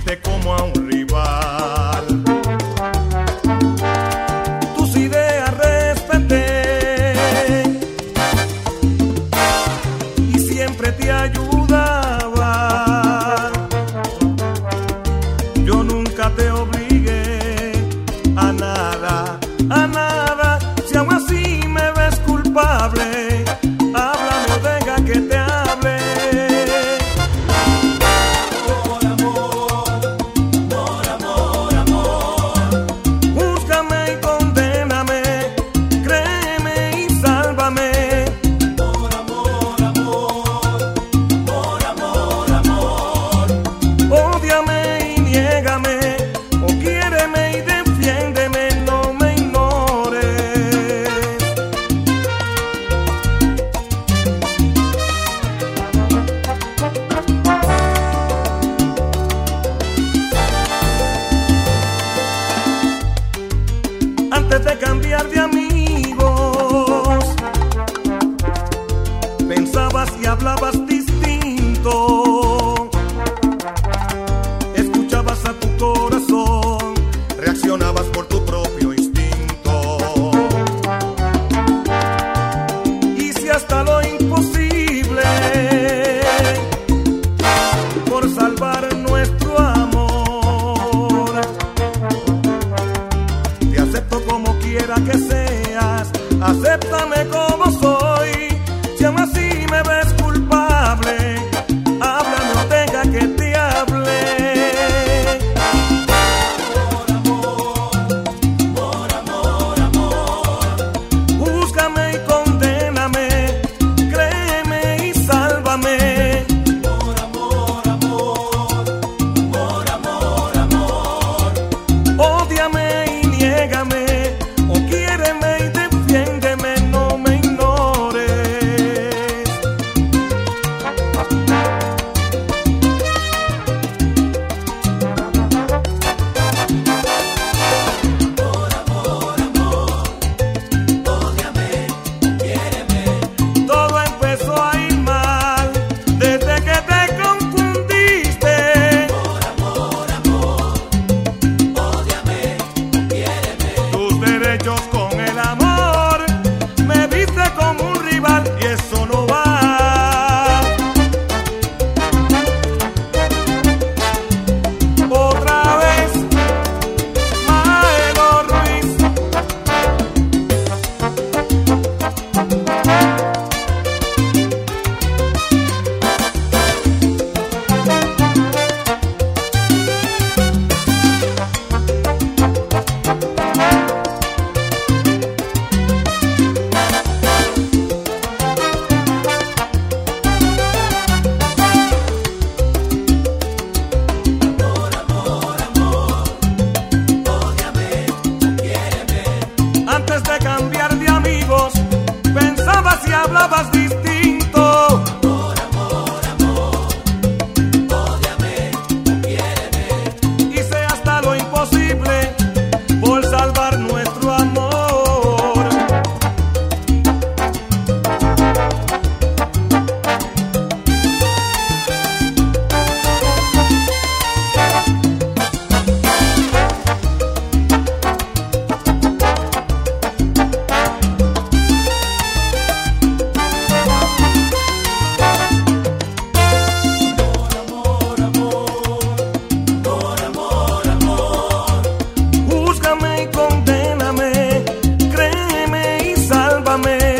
viste como a un rival. Tus ideas respeté y siempre te ayudaba. Yo nunca te obligué a nada, a nada. Si aún así me ves culpable, háblame o deja que te hable. Amor, amor, amor, amor, amor. Búscame y condéname, créeme y sálvame. Amor, amor, amor, amor, amor, amor. Ódiame y niégame, o quiéreme y defiéndeme, no me ignores. Antes de cambiar de amigos, pensabas y hablabas distinto. Escuchabas a tu corazón, reaccionabas por tu propio instinto. Hice hasta lo imposible por salvar nuestro amor. Te acepto como quiera que seas, acéptame como soy. Si aún así me ves culpable, háblame o deja que te hable. Amor, amor, amor, amor. Búscame y condéname, créeme y sálvame. Amor, amor, amor, amor, amor, amor. Ódiame y niégame, o quiéreme y defiéndeme, no me ignores. Todo empezó a ir mal desde que te confundiste. Tus derechos con el amor, me viste como un rival y eso no va. Otra vez, Maelo Ruiz. Antes de cambiar de amigos, pensabas y hablabas distinto. Hice hasta lo imposible por salvar nuestro amor. Búscame y condéname, créeme y sálvame.